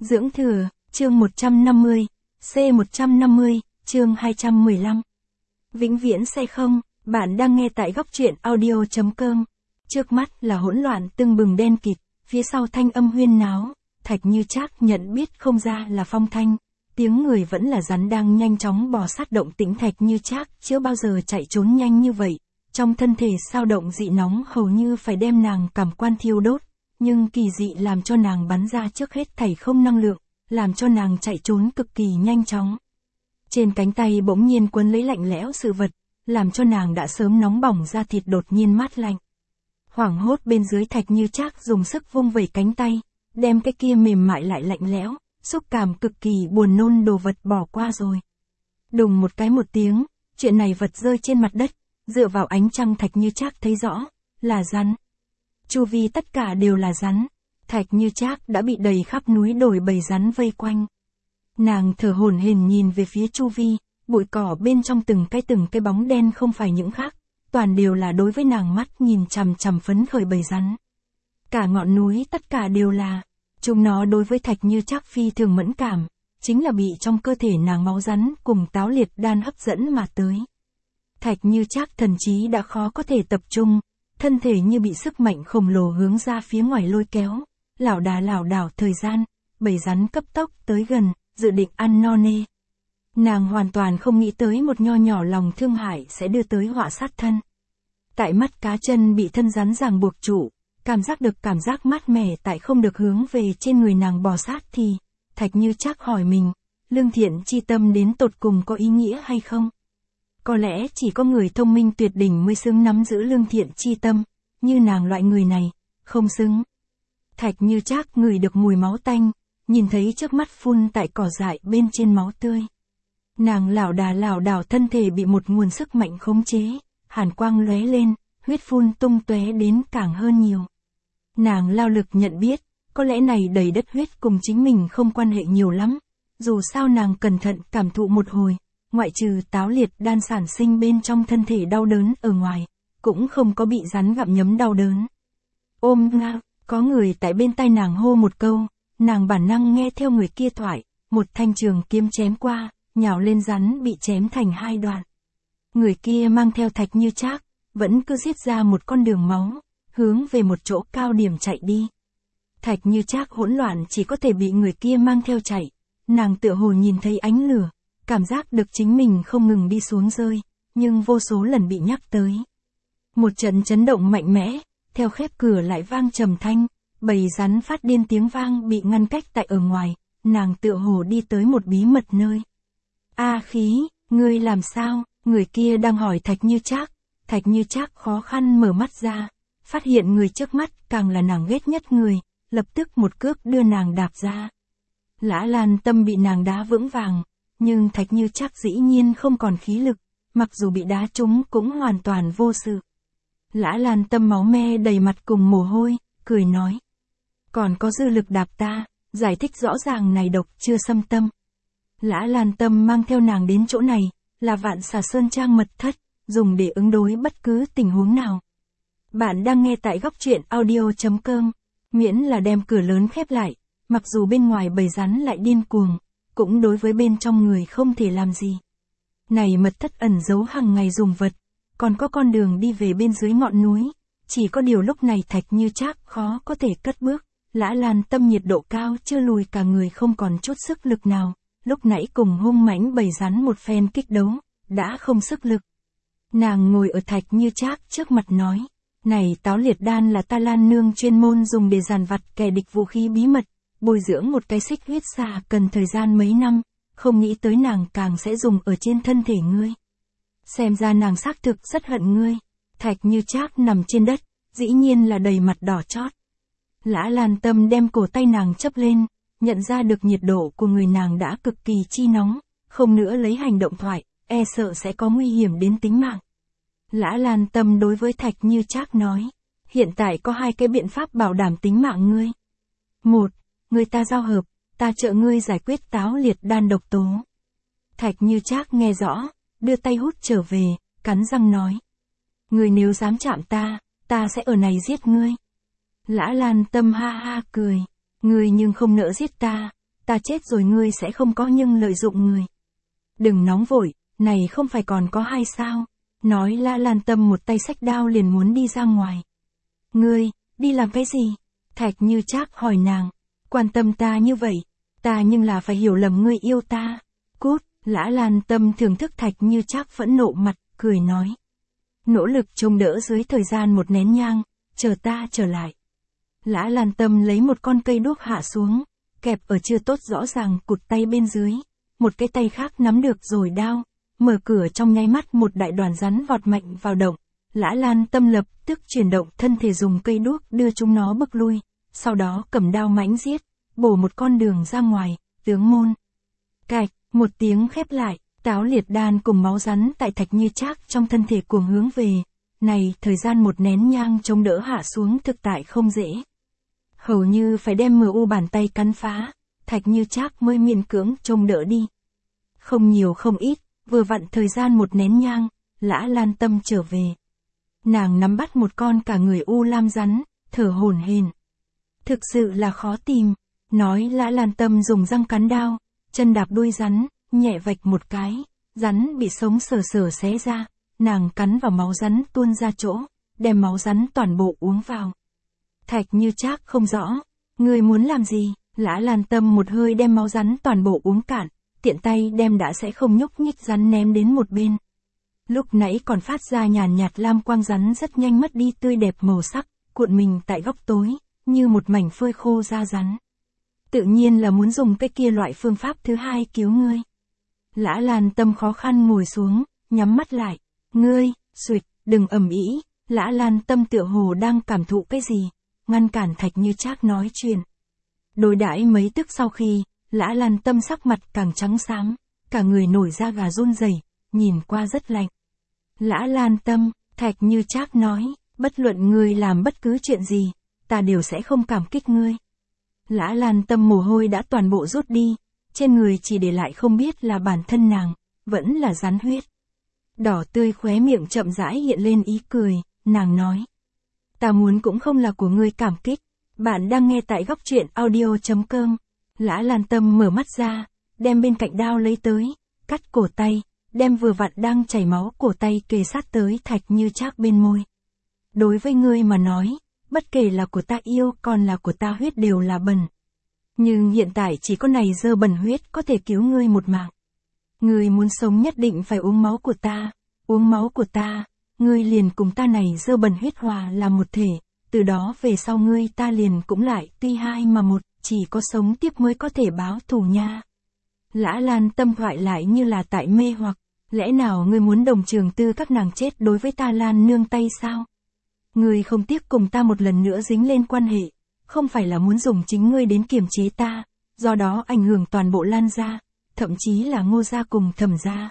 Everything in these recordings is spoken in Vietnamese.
Dưỡng thừa, chương 150, C150, chương 215. Vĩnh viễn sẽ không, bạn đang nghe tại góc truyện audio.com. Trước mắt là hỗn loạn tưng bừng đen kịt, phía sau thanh âm huyên náo, Thạch Như Trác nhận biết không ra là Phong Thanh. Tiếng người vẫn là rắn đang nhanh chóng bò sát động tĩnh. Thạch Như Trác chưa bao giờ chạy trốn nhanh như vậy, trong thân thể sao động dị nóng hầu như phải đem nàng cảm quan thiêu đốt, nhưng kỳ dị làm cho nàng bắn ra trước hết thảy không năng lượng, làm cho nàng chạy trốn cực kỳ nhanh chóng. Trên cánh tay bỗng nhiên quấn lấy lạnh lẽo sự vật, làm cho nàng đã sớm nóng bỏng da thịt đột nhiên mát lạnh. Hoảng hốt bên dưới, Thạch Như Trác dùng sức vung vẩy cánh tay, đem cái kia mềm mại lại lạnh lẽo, xúc cảm cực kỳ buồn nôn đồ vật bỏ qua rồi. Đùng một cái một tiếng, chuyện này vật rơi trên mặt đất, dựa vào ánh trăng Thạch Như Trác thấy rõ, là rắn. Chu vi tất cả đều là rắn, Thạch Như Trác đã bị đầy khắp núi đồi bầy rắn vây quanh. Nàng thở hổn hển nhìn về phía chu vi, bụi cỏ bên trong từng cái bóng đen không phải những khác, toàn đều là đối với nàng mắt nhìn chằm chằm phấn khởi bầy rắn. Cả ngọn núi tất cả đều là, chúng nó đối với Thạch Như Trác phi thường mẫn cảm, chính là bị trong cơ thể nàng máu rắn cùng táo liệt đan hấp dẫn mà tới. Thạch Như Trác thần trí đã khó có thể tập trung, thân thể như bị sức mạnh khổng lồ hướng ra phía ngoài lôi kéo, lảo đảo thời gian, bầy rắn cấp tốc tới gần, dự định ăn no nê. Nàng hoàn toàn không nghĩ tới một nho nhỏ lòng thương hại sẽ đưa tới họa sát thân. Tại mắt cá chân bị thân rắn ràng buộc trụ, cảm giác được cảm giác mát mẻ tại không được hướng về trên người nàng bò sát thì, Thạch Như Trác hỏi mình, lương thiện chi tâm đến tột cùng có ý nghĩa hay không? Có lẽ chỉ có người thông minh tuyệt đỉnh mới xứng nắm giữ lương thiện chi tâm, như nàng loại người này, không xứng. Thạch Như Trác ngửi được mùi máu tanh, nhìn thấy trước mắt phun tại cỏ dại bên trên máu tươi. Nàng lảo đảo thân thể bị một nguồn sức mạnh khống chế, hàn quang lóe lên, huyết phun tung tóe đến càng hơn nhiều. Nàng lao lực nhận biết, có lẽ này đầy đất huyết cùng chính mình không quan hệ nhiều lắm, dù sao nàng cẩn thận cảm thụ một hồi, ngoại trừ táo liệt đan sản sinh bên trong thân thể đau đớn ở ngoài, cũng không có bị rắn gặm nhấm đau đớn. Ôm nga, có người tại bên tai nàng hô một câu, nàng bản năng nghe theo người kia thoại, một thanh trường kiếm chém qua, nhào lên rắn bị chém thành hai đoạn. Người kia mang theo Thạch Như Trác, vẫn cứ giết ra một con đường máu, hướng về một chỗ cao điểm chạy đi. Thạch Như Trác hỗn loạn chỉ có thể bị người kia mang theo chạy, nàng tựa hồ nhìn thấy ánh lửa, cảm giác được chính mình không ngừng đi xuống rơi, nhưng vô số lần bị nhắc tới. Một trận chấn động mạnh mẽ, theo khép cửa lại vang trầm thanh, bầy rắn phát điên tiếng vang bị ngăn cách tại ở ngoài, nàng tựa hồ đi tới một bí mật nơi. A Khí, ngươi làm sao? Người kia đang hỏi Thạch Như Trác. Thạch Như Trác khó khăn mở mắt ra, phát hiện người trước mắt càng là nàng ghét nhất người, lập tức một cước đưa nàng đạp ra. Lã Lan Tâm bị nàng đá vững vàng, nhưng Thạch Như Trác dĩ nhiên không còn khí lực, mặc dù bị đá trúng cũng hoàn toàn vô sự. Lã Lan Tâm máu me đầy mặt cùng mồ hôi, cười nói. Còn có dư lực đạp ta, giải thích rõ ràng này độc chưa xâm tâm. Lã Lan Tâm mang theo nàng đến chỗ này, là Vạn Xà Sơn Trang mật thất, dùng để ứng đối bất cứ tình huống nào. Bạn đang nghe tại góc truyện audio.com, miễn là đem cửa lớn khép lại, mặc dù bên ngoài bầy rắn lại điên cuồng, cũng đối với bên trong người không thể làm gì. Này mật thất ẩn giấu hàng ngày dùng vật, còn có con đường đi về bên dưới ngọn núi, chỉ có điều lúc này Thạch Như Trác khó có thể cất bước, Lã Lan Tâm nhiệt độ cao chưa lùi cả người không còn chút sức lực nào, lúc nãy cùng hung mãnh bầy rắn một phen kích đấu, đã không sức lực. Nàng ngồi ở Thạch Như Trác trước mặt nói, này táo liệt đan là ta Lan nương chuyên môn dùng để dàn vặt kẻ địch vũ khí bí mật, bồi dưỡng một cái xích huyết xà cần thời gian mấy năm, không nghĩ tới nàng càng sẽ dùng ở trên thân thể ngươi. Xem ra nàng xác thực rất hận ngươi. Thạch Như Trác nằm trên đất, dĩ nhiên là đầy mặt đỏ chót. Lã Lan Tâm đem cổ tay nàng chấp lên, nhận ra được nhiệt độ của người nàng đã cực kỳ chi nóng, không nữa lấy hành động thoại, e sợ sẽ có nguy hiểm đến tính mạng. Lã Lan Tâm đối với Thạch Như Trác nói, hiện tại có hai cái biện pháp bảo đảm tính mạng ngươi. Một, người ta giao hợp, ta trợ ngươi giải quyết táo liệt đan độc tố. Thạch Như Trác nghe rõ, đưa tay hút trở về, cắn răng nói. Ngươi nếu dám chạm ta sẽ ở này giết ngươi. Lã Lan Tâm ha ha cười, ngươi nhưng không nỡ giết ta ta chết rồi ngươi sẽ không có nhưng lợi dụng người. Đừng nóng vội, này không phải còn có hai sao. Nói Lã Lan Tâm một tay xách đao liền muốn đi ra ngoài. Ngươi, đi làm cái gì? Thạch Như Trác hỏi nàng, quan tâm ta như vậy, ta nhưng là phải hiểu lầm ngươi yêu ta. Cút, Lã Lan Tâm thưởng thức Thạch Như Trác phẫn nộ mặt, cười nói. Nỗ lực chống đỡ dưới thời gian một nén nhang, chờ ta trở lại. Lã Lan Tâm lấy một con cây đuốc hạ xuống, kẹp ở chưa tốt rõ ràng cụt tay bên dưới, một cái tay khác nắm được rồi đao, mở cửa trong nháy mắt một đại đoàn rắn vọt mạnh vào động. Lã Lan Tâm lập tức chuyển động thân thể dùng cây đuốc đưa chúng nó bức lui, sau đó cầm đao mãnh giết, bổ một con đường ra ngoài, tướng môn. Cạch, một tiếng khép lại, táo liệt đan cùng máu rắn tại Thạch Như Trác trong thân thể cuồng hướng về. Này, thời gian một nén nhang chống đỡ hạ xuống thực tại không dễ. Hầu như phải đem MU bàn tay cắn phá, Thạch Như Trác mới miễn cưỡng chống đỡ đi. Không nhiều không ít, vừa vặn thời gian một nén nhang, Lã Lan Tâm trở về. Nàng nắm bắt một con cả người u lam rắn, thở hổn hển. Thực sự là khó tìm, nói Lã Lan Tâm dùng răng cắn đao, chân đạp đuôi rắn, nhẹ vạch một cái, rắn bị sống sờ sờ xé ra, nàng cắn vào máu rắn tuôn ra chỗ, đem máu rắn toàn bộ uống vào. Thạch Như Trác không rõ, ngươi muốn làm gì? Lã Lan Tâm một hơi đem máu rắn toàn bộ uống cạn, tiện tay đem đã sẽ không nhúc nhích rắn ném đến một bên. Lúc nãy còn phát ra nhàn nhạt lam quang rắn rất nhanh mất đi tươi đẹp màu sắc, cuộn mình tại góc tối, như một mảnh phơi khô da rắn. Tự nhiên là muốn dùng cái kia loại phương pháp thứ hai cứu ngươi. Lã Lan Tâm khó khăn ngồi xuống, nhắm mắt lại. Ngươi, xuỵt, đừng ầm ĩ. Lã Lan Tâm tựa hồ đang cảm thụ cái gì, ngăn cản Thạch Như Trác nói chuyện. Đối đãi mấy tức sau khi, Lã Lan Tâm sắc mặt càng trắng xám, cả người nổi da gà run rẩy, nhìn qua rất lạnh. Lã Lan Tâm, Thạch Như Trác nói, bất luận ngươi làm bất cứ chuyện gì, ta đều sẽ không cảm kích ngươi. Lã Lan Tâm mồ hôi đã toàn bộ rút đi, trên người chỉ để lại không biết là bản thân nàng, vẫn là rắn huyết. Đỏ tươi khóe miệng chậm rãi hiện lên ý cười, nàng nói. Ta muốn cũng không là của ngươi cảm kích. Bạn đang nghe tại góc truyện audio.com. Lã Lan Tâm mở mắt ra, đem bên cạnh đao lấy tới, cắt cổ tay, đem vừa vặn đang chảy máu cổ tay kề sát tới Thạch Như Trác bên môi. Đối với ngươi mà nói, bất kể là của ta yêu còn là của ta huyết đều là bẩn. Nhưng hiện tại chỉ có này dơ bẩn huyết có thể cứu ngươi một mạng. Ngươi muốn sống nhất định phải uống máu của ta, uống máu của ta, ngươi liền cùng ta này dơ bẩn huyết hòa là một thể, từ đó về sau ngươi ta liền cũng lại tuy hai mà một, chỉ có sống tiếp mới có thể báo thù nha. Lã Lan Tâm thoại lại như là tại mê hoặc, lẽ nào ngươi muốn Đồng Trường Tư các nàng chết đối với ta Lan nương tay sao? Ngươi không tiếc cùng ta một lần nữa dính lên quan hệ, không phải là muốn dùng chính ngươi đến kiềm chế ta, do đó ảnh hưởng toàn bộ Lan gia, thậm chí là Ngô gia cùng Thẩm gia.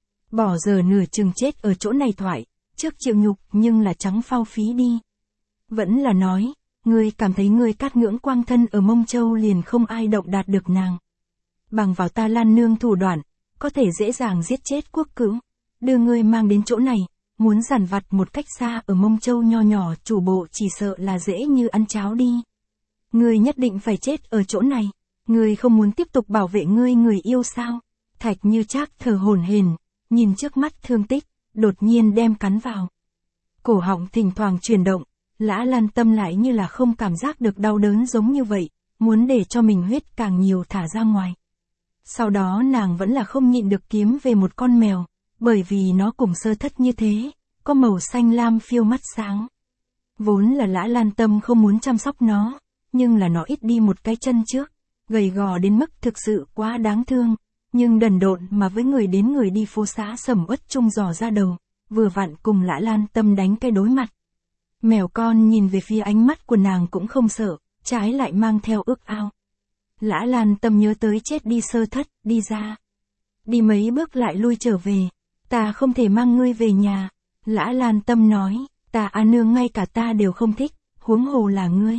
Bỏ giờ nửa chừng chết ở chỗ này thoại, trước chịu nhục nhưng là trắng phao phí đi. Vẫn là nói, ngươi cảm thấy ngươi cát ngưỡng quang thân ở Mông Châu liền không ai động đạt được nàng. Bằng vào ta Lan nương thủ đoạn, có thể dễ dàng giết chết quốc cữu, đưa ngươi mang đến chỗ này, muốn giản vặt một cách xa ở Mông Châu nho nhỏ chủ bộ chỉ sợ là dễ như ăn cháo đi. Ngươi nhất định phải chết ở chỗ này, ngươi không muốn tiếp tục bảo vệ ngươi người yêu sao? Thạch Như Trác thở hổn hển, nhìn trước mắt thương tích, đột nhiên đem cắn vào. Cổ họng thỉnh thoảng chuyển động, Lã Lan Tâm lại như là không cảm giác được đau đớn giống như vậy, muốn để cho mình huyết càng nhiều thả ra ngoài. Sau đó nàng vẫn là không nhịn được kiếm về một con mèo, bởi vì nó cùng Sơ Thất như thế, có màu xanh lam phiêu mắt sáng. Vốn là Lã Lan Tâm không muốn chăm sóc nó, nhưng là nó ít đi một cái chân trước, gầy gò đến mức thực sự quá đáng thương, nhưng đần độn mà với người đến người đi phố xá sầm uất chung dò ra đầu, vừa vặn cùng Lã Lan Tâm đánh cái đối mặt. Mèo con nhìn về phía ánh mắt của nàng cũng không sợ, trái lại mang theo ước ao. Lã Lan Tâm nhớ tới chết đi Sơ Thất, đi ra. Đi mấy bước lại lui trở về, ta không thể mang ngươi về nhà. Lã Lan Tâm nói, ta nương ngay cả ta đều không thích, huống hồ là ngươi.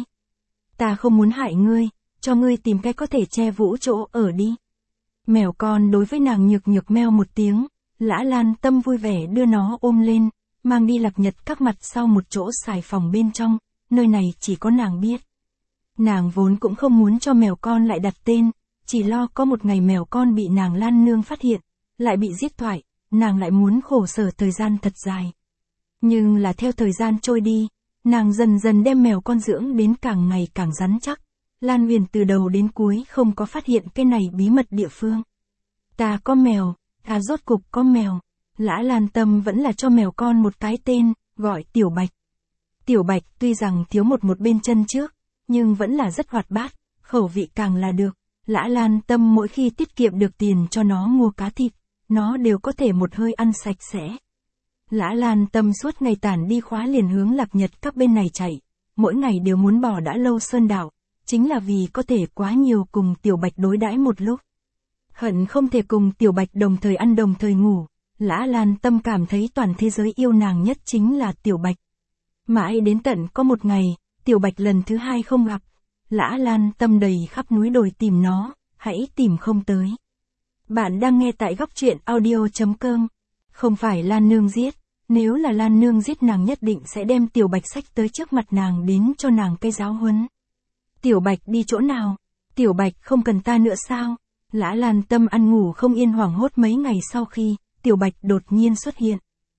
Ta không muốn hại ngươi, cho ngươi tìm cái có thể che vũ chỗ ở đi. Mèo con đối với nàng nhược nhược meo một tiếng, Lã Lan Tâm vui vẻ đưa nó ôm lên, mang đi Lạc Nhật các mặt sau một chỗ xài phòng bên trong, nơi này chỉ có nàng biết. Nàng vốn cũng không muốn cho mèo con lại đặt tên, chỉ lo có một ngày mèo con bị nàng Lan Nương phát hiện, lại bị giết thoại, nàng lại muốn khổ sở thời gian thật dài. Nhưng là theo thời gian trôi đi, nàng dần dần đem mèo con dưỡng đến càng ngày càng rắn chắc. Lan Huyền từ đầu đến cuối không có phát hiện cái này bí mật địa phương. Ta có mèo, ta rốt cục có mèo. Lã Lan Tâm vẫn là cho mèo con một cái tên, gọi Tiểu Bạch. Tiểu Bạch tuy rằng thiếu một bên chân trước, nhưng vẫn là rất hoạt bát, khẩu vị càng là được. Lã Lan Tâm mỗi khi tiết kiệm được tiền cho nó mua cá thịt, nó đều có thể một hơi ăn sạch sẽ. Lã Lan Tâm suốt ngày tản đi khóa liền hướng Lạc Nhật các bên này chạy, mỗi ngày đều muốn bỏ đã lâu sơn đảo, chính là vì có thể quá nhiều cùng Tiểu Bạch đối đãi một lúc. Hận không thể cùng Tiểu Bạch đồng thời ăn đồng thời ngủ, Lã Lan Tâm cảm thấy toàn thế giới yêu nàng nhất chính là Tiểu Bạch. Mãi đến tận có một ngày, Tiểu Bạch lần thứ hai không gặp, Lã Lan Tâm đầy khắp núi đồi tìm nó, hãy tìm không tới. Bạn đang nghe tại góc truyện audio.com. Không phải Lan Nương giết, nếu là Lan Nương giết nàng nhất định sẽ đem Tiểu Bạch xách tới trước mặt nàng đến cho nàng cái giáo huấn. Tiểu Bạch đi chỗ nào? Tiểu Bạch không cần ta nữa sao? Lã Lan Tâm ăn ngủ không yên hoảng hốt mấy ngày sau khi, Tiểu Bạch đột nhiên xuất hiện.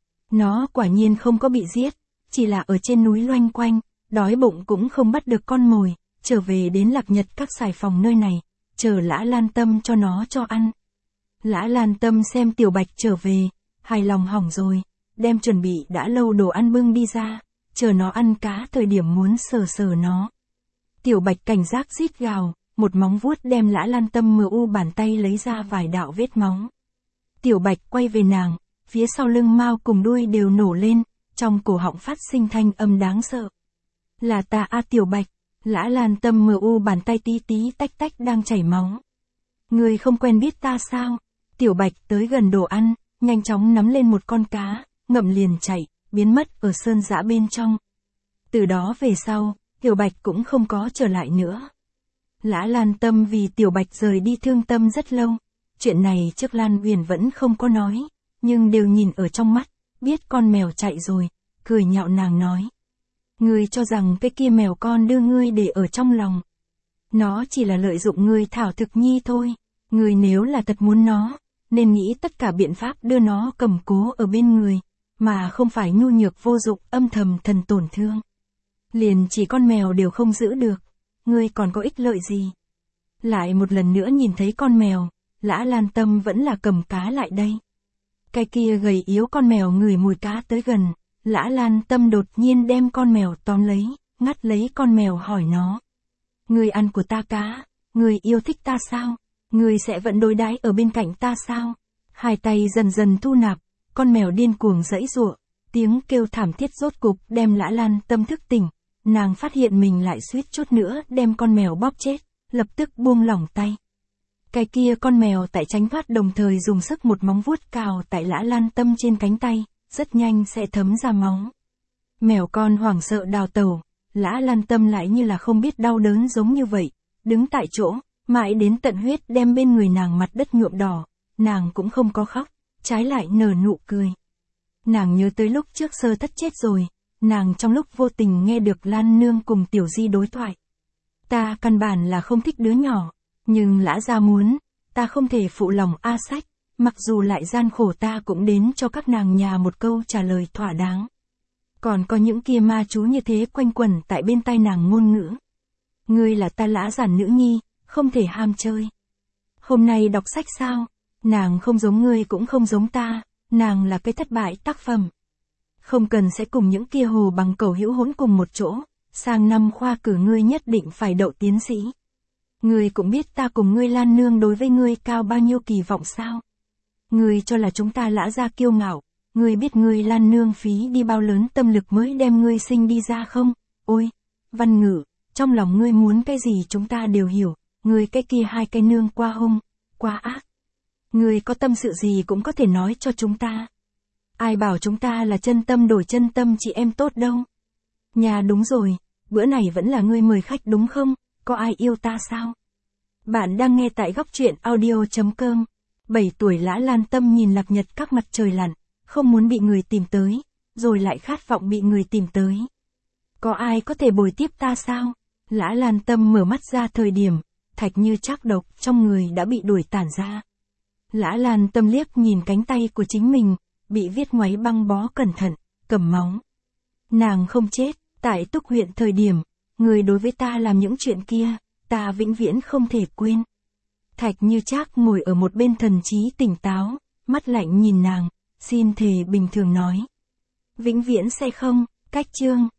Nó quả nhiên không có bị giết, chỉ là ở trên núi loanh quanh, đói bụng cũng không bắt được con mồi, trở về đến Lạc Nhật các xài phòng nơi này, chờ Lã Lan Tâm cho nó cho ăn. Lã Lan Tâm xem Tiểu Bạch trở về, hài lòng hỏng rồi, đem chuẩn bị đã lâu đồ ăn bưng đi ra, chờ nó ăn cá thời điểm muốn sờ sờ nó. Tiểu Bạch cảnh giác rít gào, một móng vuốt đem Lã Lan Tâm mờ u bàn tay lấy ra vài đạo vết móng. Tiểu Bạch quay về nàng, phía sau lưng mao cùng đuôi đều nổ lên, trong cổ họng phát sinh thanh âm đáng sợ. Là ta a Tiểu Bạch, Lã Lan Tâm mờ u bàn tay tí tí tách tách đang chảy máu. Ngươi không quen biết ta sao? Tiểu Bạch tới gần đồ ăn, nhanh chóng nắm lên một con cá, ngậm liền chạy, biến mất ở sơn dã bên trong. Từ đó về sau, Tiểu Bạch cũng không có trở lại nữa. Lã Lan Tâm vì Tiểu Bạch rời đi thương tâm rất lâu. Chuyện này trước Lan Huyền vẫn không có nói, nhưng đều nhìn ở trong mắt, biết con mèo chạy rồi, cười nhạo nàng nói. Ngươi cho rằng cái kia mèo con đưa ngươi để ở trong lòng. Nó chỉ là lợi dụng ngươi thảo thực nhi thôi, ngươi nếu là thật muốn nó, nên nghĩ tất cả biện pháp đưa nó cầm cố ở bên người, mà không phải nhu nhược vô dụng âm thầm thần tổn thương. Liền chỉ con mèo đều không giữ được, ngươi còn có ích lợi gì? Lại một lần nữa nhìn thấy con mèo, Lã Lan Tâm vẫn là cầm cá lại đây. Cái kia gầy yếu con mèo ngửi mùi cá tới gần, Lã Lan Tâm đột nhiên đem con mèo tóm lấy, ngắt lấy con mèo hỏi nó. Ngươi ăn của ta cá, ngươi yêu thích ta sao? Ngươi sẽ vẫn đối đãi ở bên cạnh ta sao? Hai tay dần dần thu nạp, con mèo điên cuồng giãy giụa, tiếng kêu thảm thiết rốt cục đem Lã Lan Tâm thức tỉnh. Nàng phát hiện mình lại suýt chút nữa đem con mèo bóp chết, lập tức buông lỏng tay. Cái kia con mèo tại tránh thoát đồng thời dùng sức một móng vuốt cào tại Lã Lan Tâm trên cánh tay, rất nhanh sẽ thấm ra máu. Mèo con hoảng sợ đào tẩu, Lã Lan Tâm lại như là không biết đau đớn giống như vậy, đứng tại chỗ, mãi đến tận huyết đem bên người nàng mặt đất nhuộm đỏ, nàng cũng không có khóc, trái lại nở nụ cười. Nàng nhớ tới lúc trước Sơ Thất chết rồi, nàng trong lúc vô tình nghe được Lan Nương cùng Tiểu Di đối thoại. Ta căn bản là không thích đứa nhỏ, nhưng Lã gia muốn, ta không thể phụ lòng A Sách, mặc dù lại gian khổ ta cũng đến cho các nàng nhà một câu trả lời thỏa đáng. Còn có những kia ma chú như thế quanh quẩn tại bên tai nàng ngôn ngữ. Ngươi là ta Lã giản nữ nhi, không thể ham chơi. Hôm nay đọc sách sao? Nàng không giống ngươi cũng không giống ta, nàng là cái thất bại tác phẩm. Không cần sẽ cùng những kia hồ bằng cầu hữu hỗn cùng một chỗ, sang năm khoa cử ngươi nhất định phải đậu tiến sĩ. Ngươi cũng biết ta cùng ngươi Lan Nương đối với ngươi cao bao nhiêu kỳ vọng sao? Ngươi cho là chúng ta Lã gia kiêu ngạo, ngươi biết ngươi Lan Nương phí đi bao lớn tâm lực mới đem ngươi sinh đi ra không? Ôi, Văn Ngữ, trong lòng ngươi muốn cái gì chúng ta đều hiểu, ngươi cái kia hai cái nương qua hung, quá ác. Ngươi có tâm sự gì cũng có thể nói cho chúng ta. Ai bảo chúng ta là chân tâm đổi chân tâm chị em tốt đâu. Nhà đúng rồi, bữa này vẫn là ngươi mời khách đúng không? Có ai yêu ta sao? Bạn đang nghe tại góc truyện audio.com. 7 tuổi Lã Lan Tâm nhìn Lạc Nhật các mặt trời lặn, không muốn bị người tìm tới, rồi lại khát vọng bị người tìm tới. Có ai có thể bồi tiếp ta sao? Lã Lan Tâm mở mắt ra thời điểm, Thạch Như Trác độc trong người đã bị đuổi tản ra. Lã Lan Tâm liếc nhìn cánh tay của chính mình, bị viết ngoáy băng bó cẩn thận, cầm máu. Nàng không chết, tại Túc huyện thời điểm, người đối với ta làm những chuyện kia, ta vĩnh viễn không thể quên. Thạch Như Trác ngồi ở một bên thần trí tỉnh táo, mắt lạnh nhìn nàng, xin thề bình thường nói. Vĩnh viễn sẽ không, cách chương.